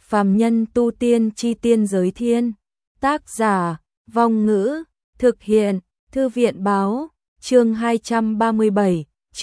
Phàm nhân tu tiên chi tiên giới thiên. Tác giả, Vong Ngữ, thực hiện, Thư viện báo, chương 237,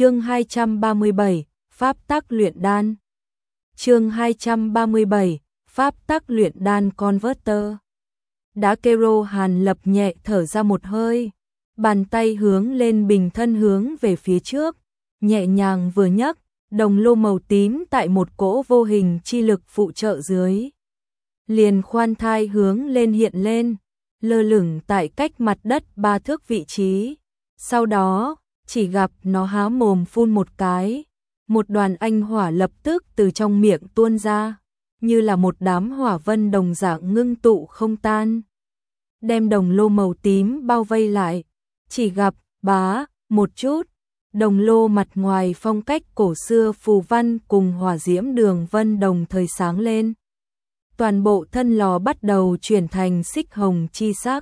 Pháp tắc luyện đan. Chương 237, Pháp tắc luyện đan Converter. Đá Kero Hàn Lập nhẹ thở ra một hơi, bàn tay hướng lên bình thân hướng về phía trước, nhẹ nhàng vừa nhấc, đồng lô màu tím tại một cỗ vô hình chi lực phụ trợ dưới, liền khoan thai hướng lên hiện lên, lơ lửng tại cách mặt đất 3 thước vị trí. Sau đó, chỉ gặp nó há mồm phun một cái, một đoàn anh hỏa lập tức từ trong miệng tuôn ra, như là một đám hỏa vân đồng dạng ngưng tụ không tan, đem đồng lô màu tím bao vây lại. Chỉ gặp, bá, một chút, đồng lô mặt ngoài phong cách cổ xưa phù văn cùng hỏa diễm đường vân đồng thời sáng lên. Toàn bộ thân lò bắt đầu chuyển thành xích hồng chi sắc.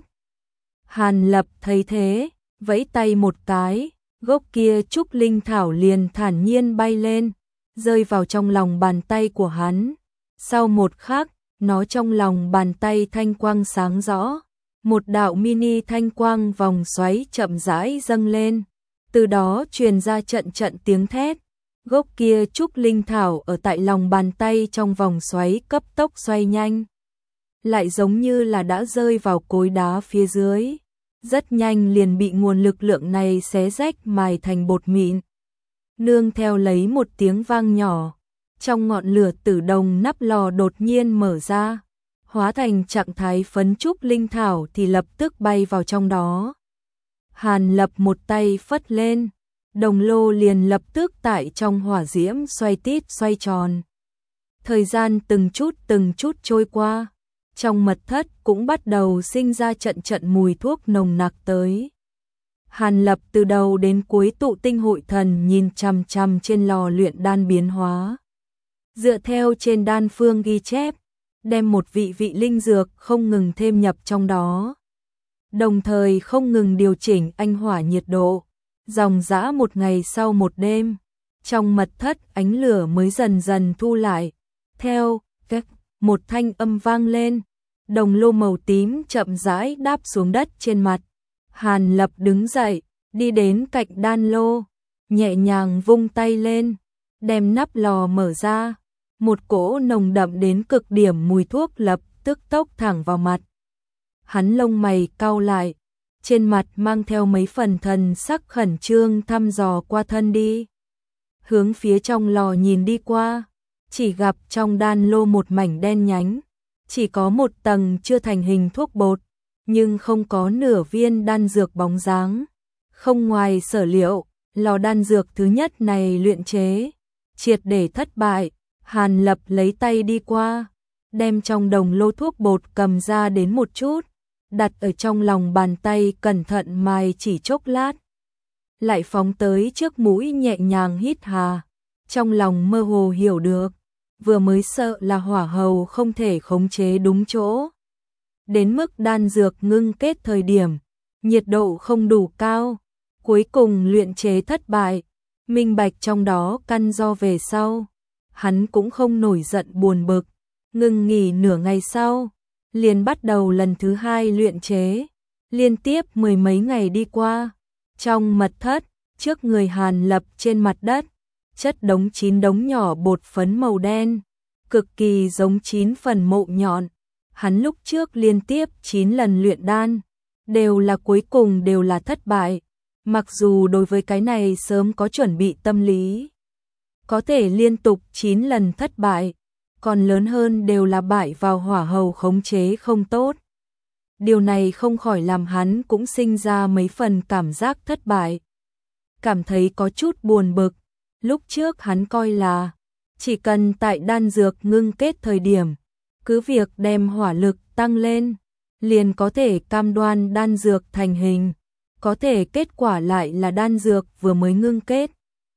Hàn Lập thấy thế, vẫy tay một cái, gốc kia trúc linh thảo liền thản nhiên bay lên, rơi vào trong lòng bàn tay của hắn. Sau một khắc, nó trong lòng bàn tay thanh quang sáng rõ, một đạo mini thanh quang vòng xoáy chậm rãi dâng lên, từ đó truyền ra trận trận tiếng thét. Gốc kia trúc linh thảo ở tại lòng bàn tay trong vòng xoáy cấp tốc xoay nhanh, lại giống như là đã rơi vào cối đá phía dưới, rất nhanh liền bị nguồn lực lượng này xé rách mài thành bột mịn. Nương theo lấy một tiếng vang nhỏ, trong ngọn lửa tử đồng nắp lò đột nhiên mở ra, hóa thành trạng thái phấn trúc linh thảo thì lập tức bay vào trong đó. Hàn Lập một tay phất lên, đồng lô liền lập tức tại trong hỏa diễm xoay tít xoay tròn. Thời gian từng chút trôi qua, trong mật thất cũng bắt đầu sinh ra trận trận mùi thuốc nồng nặc tới. Hàn Lập từ đầu đến cuối tụ tinh hội thần nhìn chằm chằm trên lò luyện đan biến hóa. Dựa theo trên đan phương ghi chép, đem một vị linh dược không ngừng thêm nhập trong đó, đồng thời không ngừng điều chỉnh anh hỏa nhiệt độ. Dòng dã một ngày sau một đêm, trong mật thất ánh lửa mới dần dần thu lại. Theo cách một thanh âm vang lên, đồng lô màu tím chậm rãi đáp xuống đất trên mặt. Hàn Lập đứng dậy, đi đến cạnh đan lô, nhẹ nhàng vung tay lên, đem nắp lò mở ra. Một cỗ nồng đậm đến cực điểm mùi thuốc lập tức tốc thẳng vào mặt. Hắn lông mày cau lại, trên mặt mang theo mấy phần thần sắc khẩn trương thăm dò qua thân đi. Hướng phía trong lò nhìn đi qua, chỉ gặp trong đan lô một mảnh đen nhánh, chỉ có một tầng chưa thành hình thuốc bột, nhưng không có nửa viên đan dược bóng dáng. Không ngoài sở liệu, lò đan dược thứ nhất này luyện chế triệt để thất bại. Hàn Lập lấy tay đi qua, đem trong đồng lô thuốc bột cầm ra đến một chút, đặt ở trong lòng bàn tay cẩn thận mài chỉ chốc lát, lại phóng tới trước mũi nhẹ nhàng hít hà. Trong lòng mơ hồ hiểu được, vừa mới sợ là hỏa hầu không thể khống chế đúng chỗ, đến mức đan dược ngưng kết thời điểm, nhiệt độ không đủ cao, cuối cùng luyện chế thất bại. Minh bạch trong đó căn do về sau, hắn cũng không nổi giận buồn bực, ngừng nghỉ nửa ngày sau, liền bắt đầu lần thứ hai luyện chế. Liên tiếp mười mấy ngày đi qua, trong mật thất, trước người Hàn Lập trên mặt đất, chất đống 9 đống nhỏ bột phấn màu đen, cực kỳ giống 9 phần mộ nhọn. Hắn lúc trước liên tiếp 9 lần luyện đan, đều là cuối cùng đều là thất bại. Mặc dù đối với cái này sớm có chuẩn bị tâm lý, có thể liên tục 9 lần thất bại, còn lớn hơn đều là bại vào hỏa hầu khống chế không tốt. Điều này không khỏi làm hắn cũng sinh ra mấy phần cảm giác thất bại, cảm thấy có chút buồn bực. Lúc trước hắn coi là chỉ cần tại đan dược ngưng kết thời điểm, cứ việc đem hỏa lực tăng lên, liền có thể cam đoan đan dược thành hình. Có thể kết quả lại là đan dược vừa mới ngưng kết,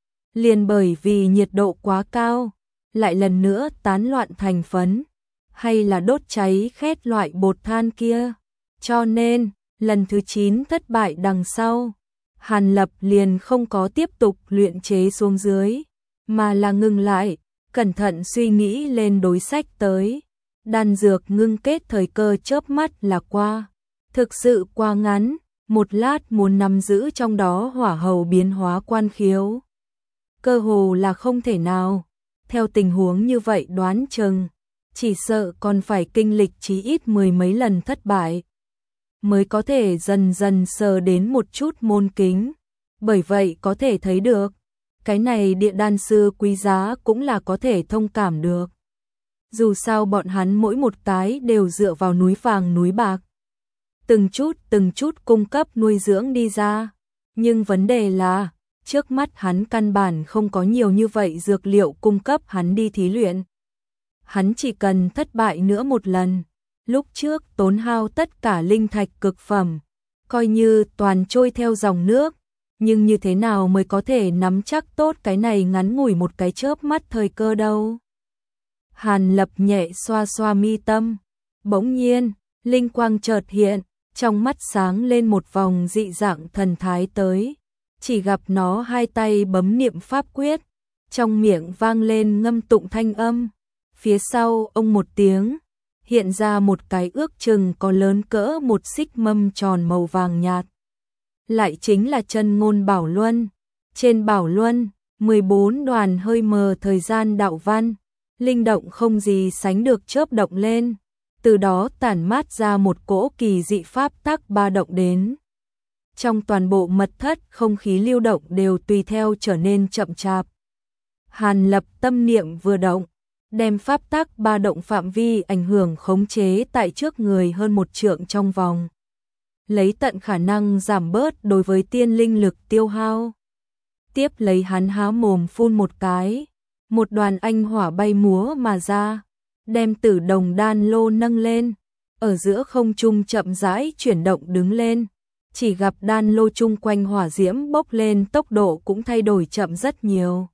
liền bởi vì nhiệt độ quá cao, lại lần nữa tán loạn thành phấn, hay là đốt cháy khét loại bột than kia. Cho nên, lần thứ 9 thất bại đằng sau, Hàn Lập liền không có tiếp tục luyện chế xuống dưới, mà là ngừng lại, cẩn thận suy nghĩ lên đối sách tới. Đan dược ngưng kết thời cơ chớp mắt là qua. Thực sự quá ngắn, một lát muốn nắm giữ trong đó hỏa hầu biến hóa quan khiếu. Cơ hồ là không thể nào. Theo tình huống như vậy đoán chừng, chỉ sợ còn phải kinh lịch chí ít mười mấy lần thất bại, mới có thể dần dần sờ đến một chút môn kính. Bởi vậy có thể thấy được, cái này địa đan sư quý giá cũng là có thể thông cảm được. Dù sao bọn hắn mỗi một cái đều dựa vào núi vàng núi bạc, từng chút cung cấp nuôi dưỡng đi ra. Nhưng vấn đề là, trước mắt hắn căn bản không có nhiều như vậy dược liệu cung cấp hắn đi thí luyện. Hắn chỉ cần thất bại nữa một lần, lúc trước tốn hao tất cả linh thạch cực phẩm, coi như toàn trôi theo dòng nước, nhưng như thế nào mới có thể nắm chắc tốt cái này ngắn ngủi một cái chớp mắt thời cơ đâu. Hàn Lập nhẹ xoa xoa mi tâm, bỗng nhiên, linh quang chợt hiện, trong mắt sáng lên một vòng dị dạng thần thái tới, chỉ gặp nó hai tay bấm niệm pháp quyết, trong miệng vang lên ngâm tụng thanh âm, phía sau ông một tiếng, hiện ra một cái ước chừng có lớn cỡ một xích mâm tròn màu vàng nhạt. Lại chính là chân ngôn bảo luân. Trên bảo luân, 14 đoàn hơi mờ thời gian đạo văn, linh động không gì sánh được chớp động lên, từ đó tản mát ra một cỗ kỳ dị pháp tắc ba động đến. Trong toàn bộ mật thất không khí lưu động đều tùy theo trở nên chậm chạp. Hàn Lập tâm niệm vừa động, đem pháp tắc ba động phạm vi ảnh hưởng khống chế tại trước người hơn một trượng trong vòng. Lấy tận khả năng giảm bớt đối với tiên linh lực tiêu hao. Tiếp lấy hắn há mồm phun một cái, một đoàn anh hỏa bay múa mà ra, đem Tử Đồng đan lô nâng lên, ở giữa không trung chậm rãi chuyển động đứng lên, chỉ gặp đan lô chung quanh hỏa diễm bốc lên tốc độ cũng thay đổi chậm rất nhiều.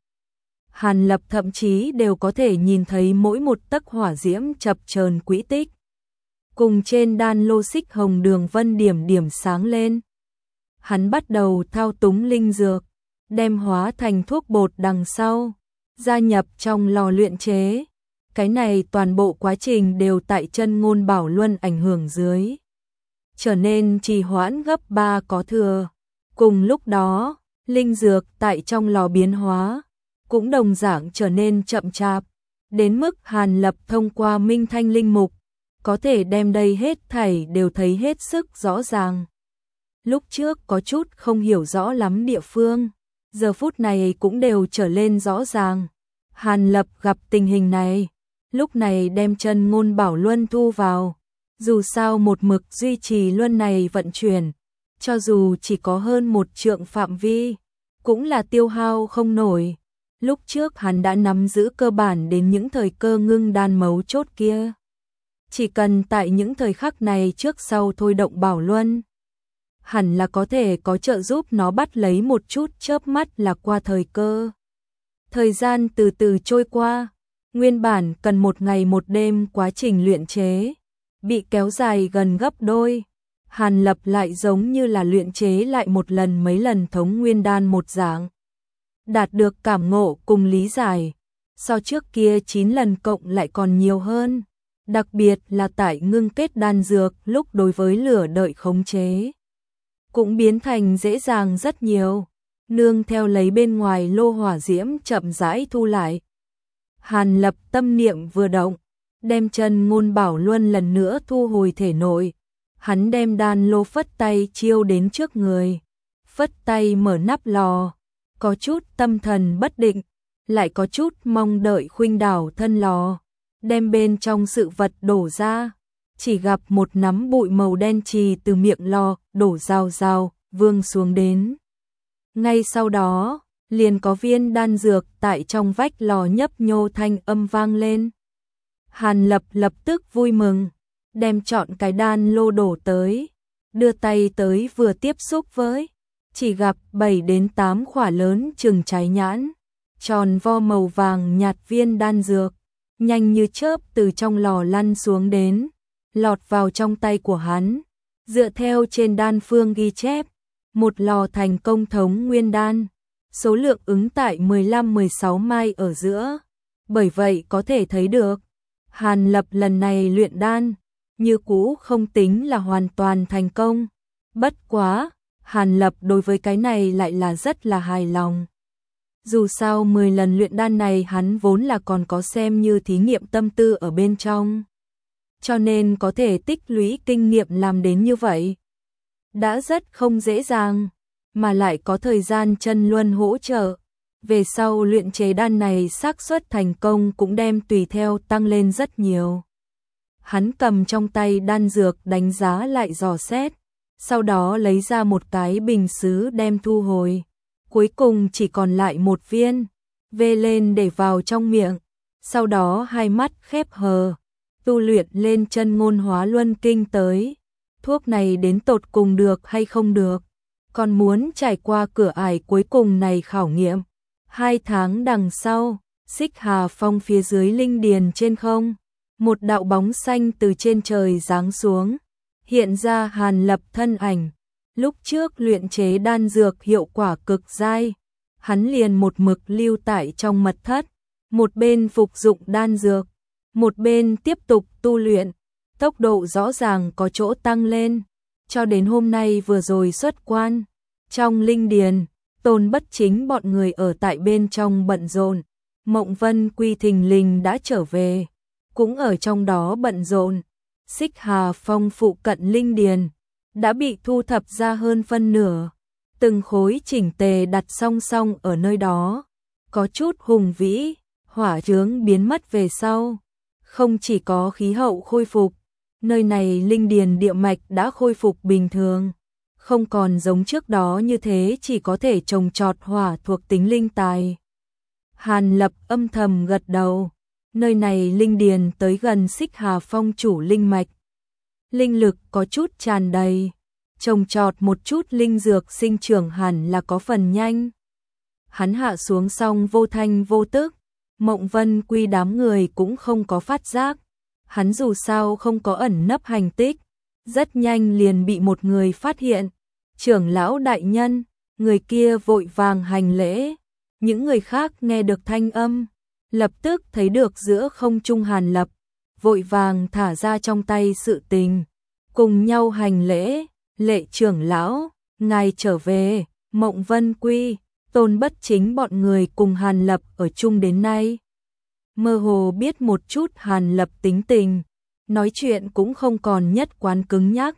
Hàn Lập thậm chí đều có thể nhìn thấy mỗi một tấc hỏa diễm chập chờn quỹ tích. Cùng trên đan lô xích hồng đường vân điểm điểm sáng lên. Hắn bắt đầu thao túng linh dược, đem hóa thành thuốc bột đằng sau, gia nhập trong lò luyện chế. Cái này toàn bộ quá trình đều tại chân ngôn bảo luân ảnh hưởng dưới, trở nên trì hoãn gấp 3 có thừa. Cùng lúc đó, linh dược tại trong lò biến hóa, cũng đồng dạng trở nên chậm chạp, đến mức Hàn Lập thông qua minh thanh linh mục, có thể đem đây hết thảy đều thấy hết sức rõ ràng. Lúc trước có chút không hiểu rõ lắm địa phương, giờ phút này cũng đều trở lên rõ ràng. Hàn Lập gặp tình hình này, lúc này đem chân ngôn bảo luân thu vào. Dù sao một mực duy trì luân này vận chuyển, cho dù chỉ có hơn một trượng phạm vi, cũng là tiêu hao không nổi. Lúc trước hắn đã nắm giữ cơ bản đến những thời cơ ngưng đan mấu chốt kia. Chỉ cần tại những thời khắc này trước sau thôi động bảo luân, hẳn là có thể có trợ giúp nó bắt lấy một chút chớp mắt là qua thời cơ. Thời gian từ từ trôi qua, nguyên bản cần một ngày một đêm quá trình luyện chế, bị kéo dài gần gấp đôi. Hàn Lập lại giống như là luyện chế lại một lần mấy lần thống nguyên đan một dạng. Đạt được cảm ngộ cùng lý giải, so trước kia 9 lần cộng lại còn nhiều hơn. Đặc biệt là tại ngưng kết đan dược lúc đối với lửa đợi khống chế, cũng biến thành dễ dàng rất nhiều, nương theo lấy bên ngoài lô hỏa diễm chậm rãi thu lại. Hàn Lập tâm niệm vừa động, đem chân ngôn bảo luân lần nữa thu hồi thể nội. Hắn đem đan lô phất tay chiêu đến trước người, phất tay mở nắp lò, có chút tâm thần bất định, lại có chút mong đợi khuynh đảo thân lò, đem bên trong sự vật đổ ra, chỉ gặp một nắm bụi màu đen trì từ miệng lò đổ rào rào vương xuống đến. Ngay sau đó, liền có viên đan dược tại trong vách lò nhấp nhô thanh âm vang lên. Hàn Lập lập tức vui mừng, đem chọn cái đan lô đổ tới, đưa tay tới vừa tiếp xúc với, chỉ gặp 7 đến 8 quả lớn chừng trái nhãn, tròn vo màu vàng nhạt viên đan dược, nhanh như chớp từ trong lò lăn xuống đến, lọt vào trong tay của hắn. Dựa theo trên đan phương ghi chép, một lò thành công thống nguyên đan, số lượng ứng tại 15-16 mai ở giữa. Bởi vậy có thể thấy được, Hàn Lập lần này luyện đan, như cũ không tính là hoàn toàn thành công. Bất quá, Hàn Lập đối với cái này lại là rất là hài lòng. Dù sao 10 lần luyện đan này hắn vốn là còn có xem như thí nghiệm tâm tư ở bên trong. Cho nên có thể tích lũy kinh nghiệm làm đến như vậy. Đã rất không dễ dàng, mà lại có thời gian chân luân hỗ trợ. Về sau luyện chế đan này xác suất thành công cũng đem tùy theo tăng lên rất nhiều. Hắn cầm trong tay đan dược đánh giá lại dò xét, sau đó lấy ra một cái bình sứ đem thu hồi. Cuối cùng chỉ còn lại một viên, vê lên để vào trong miệng, sau đó hai mắt khép hờ, tu luyện lên chân ngôn hóa luân kinh tới. Thuốc này đến tột cùng được hay không được, còn muốn trải qua cửa ải cuối cùng này khảo nghiệm. 2 tháng đằng sau, Xích Hà Phong phía dưới linh điền trên không, một đạo bóng xanh từ trên trời giáng xuống, hiện ra Hàn Lập thân ảnh. Lúc trước luyện chế đan dược hiệu quả cực dai, hắn liền một mực lưu tại trong mật thất, một bên phục dụng đan dược, một bên tiếp tục tu luyện, tốc độ rõ ràng có chỗ tăng lên, cho đến hôm nay vừa rồi xuất quan. Trong linh điền, Tôn Bất Chính bọn người ở tại bên trong bận rộn, Mộng Vân Quy thình lình đã trở về, cũng ở trong đó bận rộn. Xích Hà Phong phụ cận linh điền đã bị thu thập ra hơn phân nửa, từng khối chỉnh tề đặt song song ở nơi đó, có chút hùng vĩ. Hỏa chướng biến mất về sau, không chỉ có khí hậu khôi phục, nơi này linh điền địa mạch đã khôi phục bình thường, không còn giống trước đó như thế chỉ có thể trồng trọt hỏa thuộc tính linh tài. Hàn Lập âm thầm gật đầu, nơi này linh điền tới gần Xích Hà Phong chủ linh mạch, linh lực có chút tràn đầy, trồng trọt một chút linh dược sinh trưởng hẳn là có phần nhanh. Hắn hạ xuống xong vô thanh vô tức, Mộng Vân Quy đám người cũng không có phát giác, hắn dù sao không có ẩn nấp hành tích, rất nhanh liền bị một người phát hiện. Trưởng lão đại nhân, người kia vội vàng hành lễ, những người khác nghe được thanh âm, lập tức thấy được giữa không trung Hàn Lập, vội vàng thả ra trong tay sự tình, cùng nhau hành lễ. Lệ trưởng lão, ngài trở về. Mộng Vân Quy, Tôn Bất Chính bọn người cùng Hàn Lập ở chung đến nay, mơ hồ biết một chút Hàn Lập tính tình, nói chuyện cũng không còn nhất quán cứng nhắc.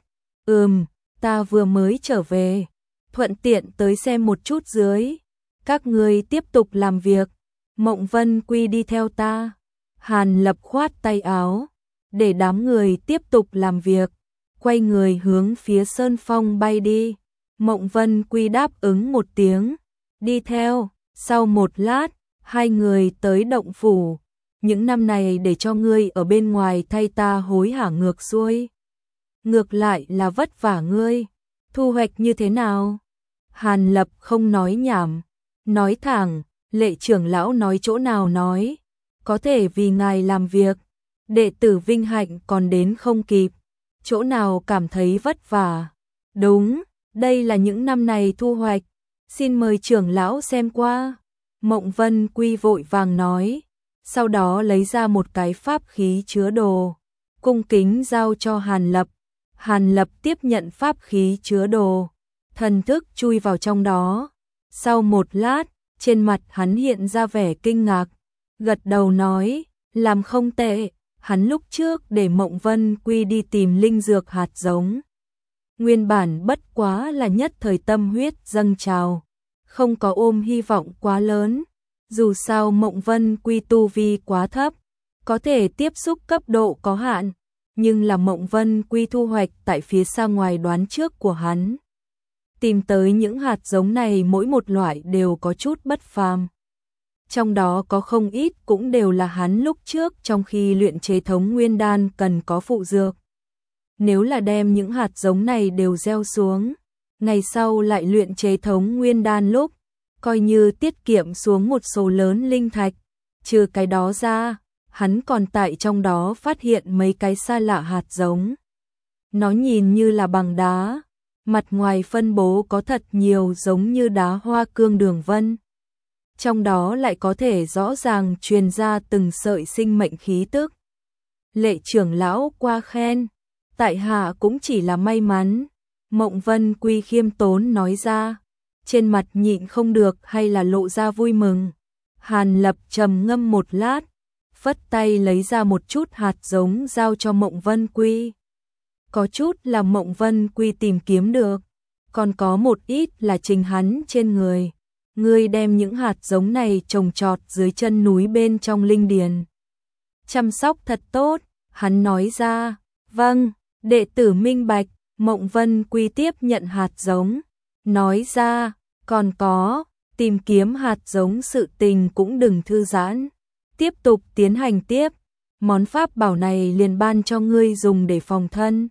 Ta vừa mới trở về, thuận tiện tới xem một chút dưới, các người tiếp tục làm việc. Mộng Vân Quy đi theo ta. Hàn Lập khoát tay áo, để đám người tiếp tục làm việc, quay người hướng phía Sơn Phong bay đi. Mộng Vân Quy đáp ứng một tiếng, đi theo. Sau một lát, hai người tới động phủ. Những năm này để cho ngươi ở bên ngoài thay ta hối hả ngược xuôi, ngược lại là vất vả ngươi, thu hoạch như thế nào? Hàn Lập không nói nhảm, nói thẳng. Lệ trưởng lão nói chỗ nào nói, có thể vì ngài làm việc, đệ tử vinh hạnh còn đến không kịp, chỗ nào cảm thấy vất vả. Đúng, đây là những năm này thu hoạch, xin mời trưởng lão xem qua. Mộng Vân Quy vội vàng nói, sau đó lấy ra một cái pháp khí chứa đồ, cung kính giao cho Hàn Lập. Hàn Lập tiếp nhận pháp khí chứa đồ, thần thức chui vào trong đó. Sau một lát, trên mặt hắn hiện ra vẻ kinh ngạc, gật đầu nói, làm không tệ. Hắn lúc trước để Mộng Vân Quy đi tìm linh dược hạt giống, nguyên bản bất quá là nhất thời tâm huyết dâng trào, không có ôm hy vọng quá lớn. Dù sao Mộng Vân Quy tu vi quá thấp, có thể tiếp xúc cấp độ có hạn, nhưng là Mộng Vân Quy thu hoạch tại phía xa ngoài đoán trước của hắn. Tìm tới những hạt giống này mỗi một loại đều có chút bất phàm. Trong đó có không ít cũng đều là hắn lúc trước trong khi luyện chế thống nguyên đan cần có phụ dược. Nếu là đem những hạt giống này đều gieo xuống, ngày sau lại luyện chế thống nguyên đan lúc, coi như tiết kiệm xuống một số lớn linh thạch. Trừ cái đó ra, hắn còn tại trong đó phát hiện mấy cái xa lạ hạt giống. Nó nhìn như là bằng đá, mặt ngoài phân bố có thật nhiều giống như đá hoa cương đường vân. Trong đó lại có thể rõ ràng truyền ra từng sợi sinh mệnh khí tức. Lệ trưởng lão qua khen, tại hạ cũng chỉ là may mắn. Mộng Vân Quy khiêm tốn nói ra, trên mặt nhịn không được hay là lộ ra vui mừng. Hàn Lập trầm ngâm một lát, phất tay lấy ra một chút hạt giống giao cho Mộng Vân Quy. Có chút là Mộng Vân Quy tìm kiếm được, còn có một ít là chính hắn trên người. Ngươi đem những hạt giống này trồng trọt dưới chân núi bên trong linh điền. Chăm sóc thật tốt, hắn nói ra. Vâng, đệ tử minh bạch. Mộng Vân Quy tiếp nhận hạt giống, nói ra, còn có, tìm kiếm hạt giống sự tình cũng đừng thư giãn, tiếp tục tiến hành tiếp, món pháp bảo này liền ban cho ngươi dùng để phòng thân.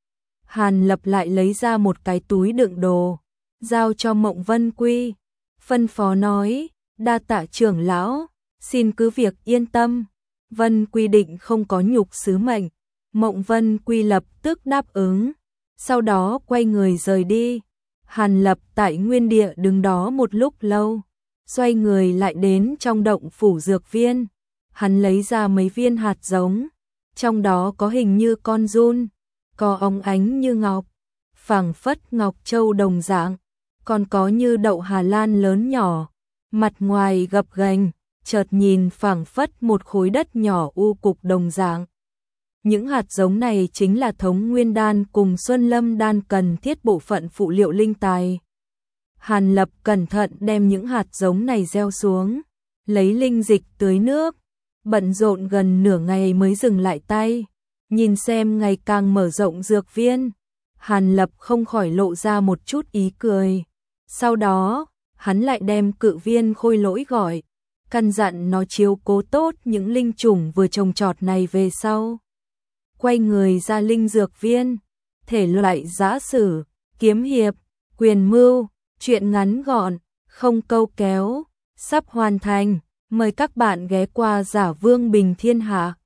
Hàn Lập lại lấy ra một cái túi đựng đồ, giao cho Mộng Vân Quy, phân phó nói, đa tạ trưởng lão, xin cứ việc yên tâm. Vân Quy định không có nhục sứ mệnh, Mộng Vân Quy lập tức đáp ứng. Sau đó quay người rời đi. Hàn Lập tại nguyên địa đứng đó một lúc lâu, xoay người lại đến trong động phủ dược viên. Hắn lấy ra mấy viên hạt giống, trong đó có hình như con giun, có óng ánh như ngọc, phảng phất ngọc châu đồng dạng, còn có như đậu Hà Lan lớn nhỏ, mặt ngoài gập ghềnh, chợt nhìn phảng phất một khối đất nhỏ u cục đồng dạng. Những hạt giống này chính là Thống Nguyên đan cùng Xuân Lâm đan cần thiết bộ phận phụ liệu linh tài. Hàn Lập cẩn thận đem những hạt giống này gieo xuống, lấy linh dịch tưới nước, bận rộn gần nửa ngày mới dừng lại tay, nhìn xem ngày càng mở rộng dược viên. Hàn Lập không khỏi lộ ra một chút ý cười. Sau đó, hắn lại đem Cự Viên Khôi Lỗi gọi, căn dặn nó chiếu cố tốt những linh chủng vừa trồng trọt này về sau. Quay người ra linh dược viên, thể loại giã sử, kiếm hiệp, quyền mưu, truyện ngắn gọn, không câu kéo, sắp hoàn thành. Mời các bạn ghé qua Giả Vương Bình Thiên Hạ.